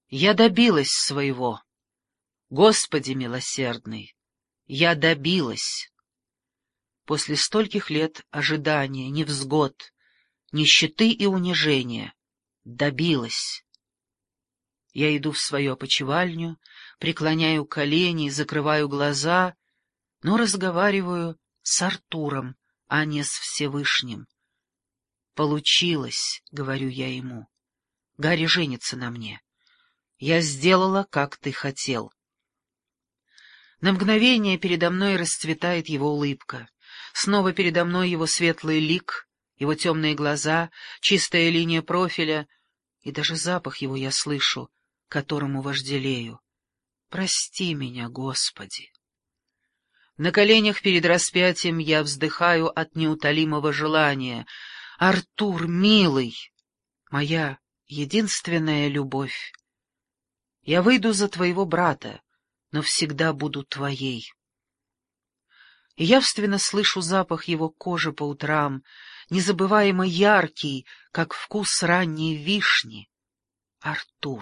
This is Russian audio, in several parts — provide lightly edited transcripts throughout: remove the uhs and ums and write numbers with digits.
Я добилась своего. Господи милосердный, я добилась. После стольких лет ожидания, невзгод, нищеты и унижения добилась. Я иду в свою опочивальню, преклоняю колени, закрываю глаза, но разговариваю с Артуром, а не с Всевышним. «Получилось», — говорю я ему. «Гарри женится на мне. Я сделала, как ты хотел». На мгновение передо мной расцветает его улыбка. Снова передо мной его светлый лик, его темные глаза, чистая линия профиля, и даже запах его я слышу, которому вожделею. Прости меня, Господи. На коленях перед распятием я вздыхаю от неутолимого желания. Артур, милый, моя единственная любовь. Я выйду за твоего брата, но всегда буду твоей. И явственно слышу запах его кожи по утрам, незабываемо яркий, как вкус ранней вишни. Артур.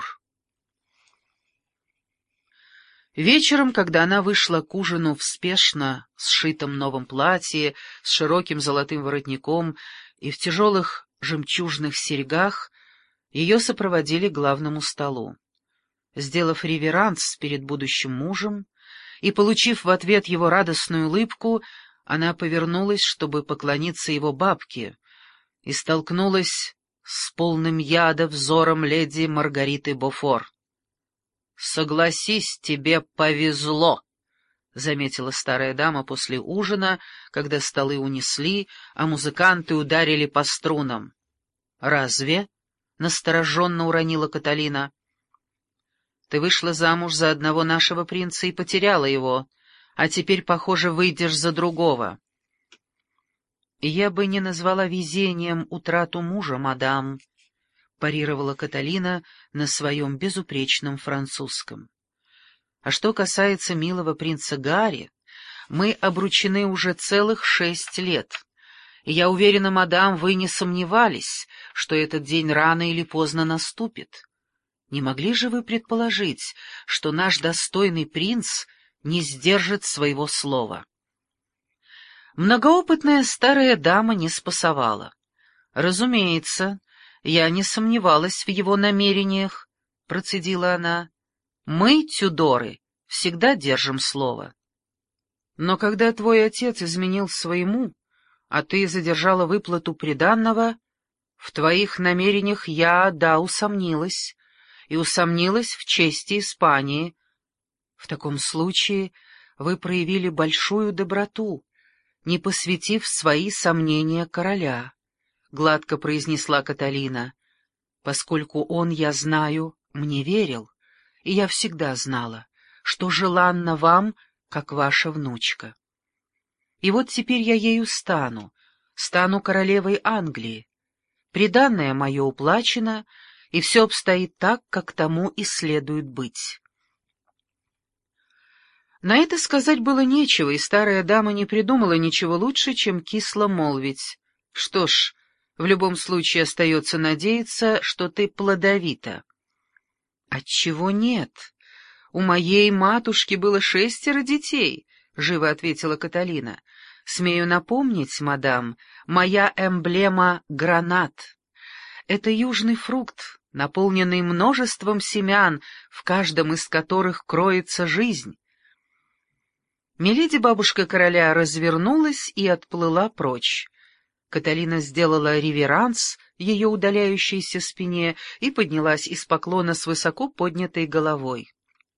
Вечером, когда она вышла к ужину в спешно сшитом новом платье, с широким золотым воротником и в тяжелых жемчужных серьгах, ее сопроводили к главному столу. Сделав реверанс перед будущим мужем и получив в ответ его радостную улыбку, она повернулась, чтобы поклониться его бабке, и столкнулась с полным яда взором леди Маргариты Бофор. «Согласись, тебе повезло», — заметила старая дама после ужина, когда столы унесли, а музыканты ударили по струнам. «Разве?» — настороженно уронила Каталина. «Ты вышла замуж за одного нашего принца и потеряла его, а теперь, похоже, выйдешь за другого». «Я бы не назвала везением утрату мужа, мадам», — парировала Каталина на своем безупречном французском. «А что касается милого принца Гарри, мы обручены уже целых 6 лет, и я уверена, мадам, вы не сомневались, что этот день рано или поздно наступит. Не могли же вы предположить, что наш достойный принц не сдержит своего слова?» Многоопытная старая дама не спасовала. «Разумеется, я не сомневалась в его намерениях», — процедила она. «Мы, Тюдоры, всегда держим слово. Но когда твой отец изменил своему, а ты задержала выплату приданного, в твоих намерениях я, да, усомнилась, и усомнилась в чести Испании. В таком случае вы проявили большую доброту, не посвятив свои сомнения короля», — гладко произнесла Каталина, «поскольку он, я знаю, мне верил, и я всегда знала, что желанна вам, как ваша внучка. И вот теперь я ею стану королевой Англии. Приданное мое уплачено, и все обстоит так, как тому и следует быть». На это сказать было нечего, и старая дама не придумала ничего лучше, чем кисло молвить. «Что ж, в любом случае остается надеяться, что ты плодовита». «Отчего нет? У моей матушки было 6 детей», — живо ответила Каталина. «Смею напомнить, мадам, моя эмблема — гранат. Это южный фрукт, наполненный множеством семян, в каждом из которых кроется жизнь». Миледи-бабушка короля развернулась и отплыла прочь. Каталина сделала реверанс ее удаляющейся спине и поднялась из поклона с высоко поднятой головой.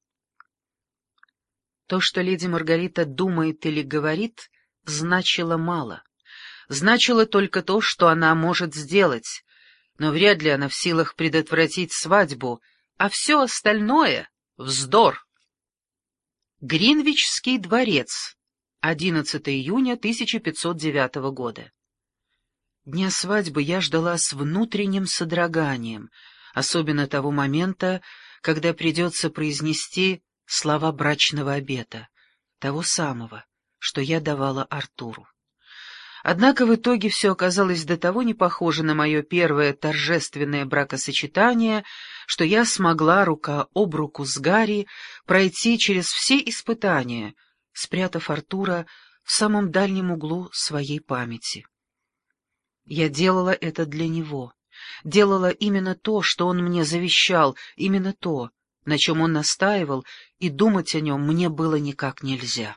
То, что леди Маргарита думает или говорит, значило мало. Значило только то, что она может сделать, но вряд ли она в силах предотвратить свадьбу, а все остальное — вздор. Гринвичский дворец, 11 июня 1509 года. Дня свадьбы я ждала с внутренним содроганием, особенно того момента, когда придется произнести слова брачного обета, того самого, что я давала Артуру. Однако в итоге все оказалось до того не похоже на мое первое торжественное бракосочетание, что я смогла рука об руку с Гарри пройти через все испытания, спрятав Артура в самом дальнем углу своей памяти. Я делала это для него, делала именно то, что он мне завещал, именно то, на чем он настаивал, и думать о нем мне было никак нельзя.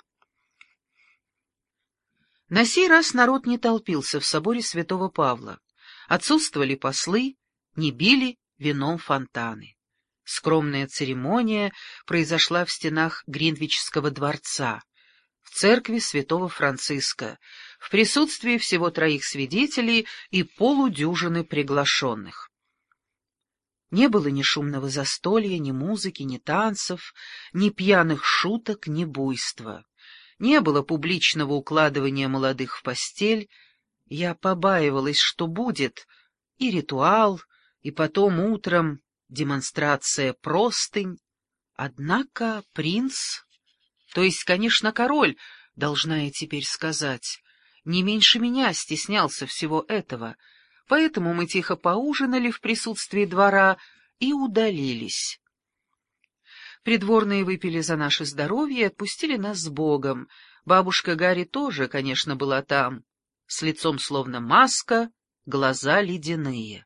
На сей раз народ не толпился в соборе святого Павла. Отсутствовали послы, не били вином фонтаны. Скромная церемония произошла в стенах Гринвичского дворца, в церкви святого Франциска, в присутствии всего 3 свидетелей и полудюжины приглашенных. Не было ни шумного застолья, ни музыки, ни танцев, ни пьяных шуток, ни буйства. Не было публичного укладывания молодых в постель. Я побаивалась, что будет и ритуал, и потом утром демонстрация простынь. Однако принц, то есть, конечно, король, должна я теперь сказать, не меньше меня стеснялся всего этого, поэтому мы тихо поужинали в присутствии двора и удалились. Придворные выпили за наше здоровье и отпустили нас с Богом. Бабушка Гарри тоже, конечно, была там, с лицом словно маска, глаза ледяные.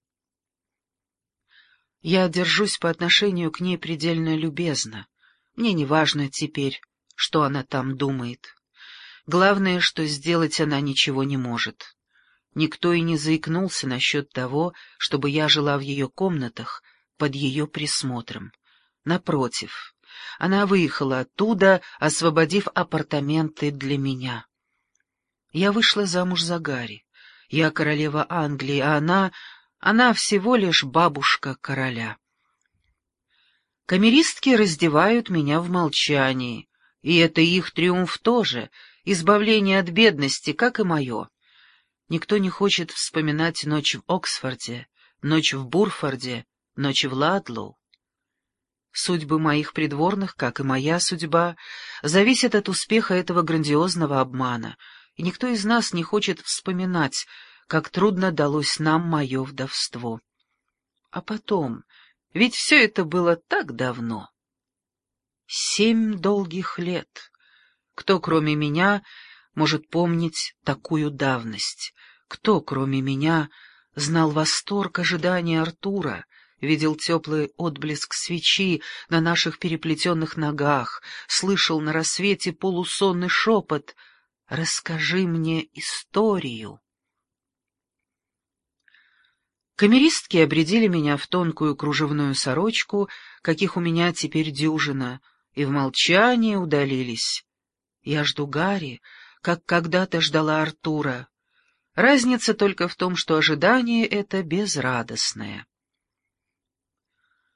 Я держусь по отношению к ней предельно любезно. Мне не важно теперь, что она там думает. Главное, что сделать она ничего не может. Никто и не заикнулся насчет того, чтобы я жила в ее комнатах под ее присмотром. Напротив, она выехала оттуда, освободив апартаменты для меня. Я вышла замуж за Гарри. Я королева Англии, а она всего лишь бабушка короля. Камеристки раздевают меня в молчании, и это их триумф тоже, избавление от бедности, как и мое. Никто не хочет вспоминать ночь в Оксфорде, ночь в Бурфорде, ночь в Ладлоу. Судьбы моих придворных, как и моя судьба, зависят от успеха этого грандиозного обмана, и никто из нас не хочет вспоминать, как трудно далось нам мое вдовство. А потом, ведь все это было так давно. 7 долгих лет. Кто, кроме меня, может помнить такую давность? Кто, кроме меня, знал восторг ожидания Артура, видел теплый отблеск свечи на наших переплетенных ногах, слышал на рассвете полусонный шепот «Расскажи мне историю». Камеристки обрядили меня в тонкую кружевную сорочку, каких у меня теперь дюжина, и в молчании удалились. Я жду Гарри, как когда-то ждала Артура. Разница только в том, что ожидание это безрадостное.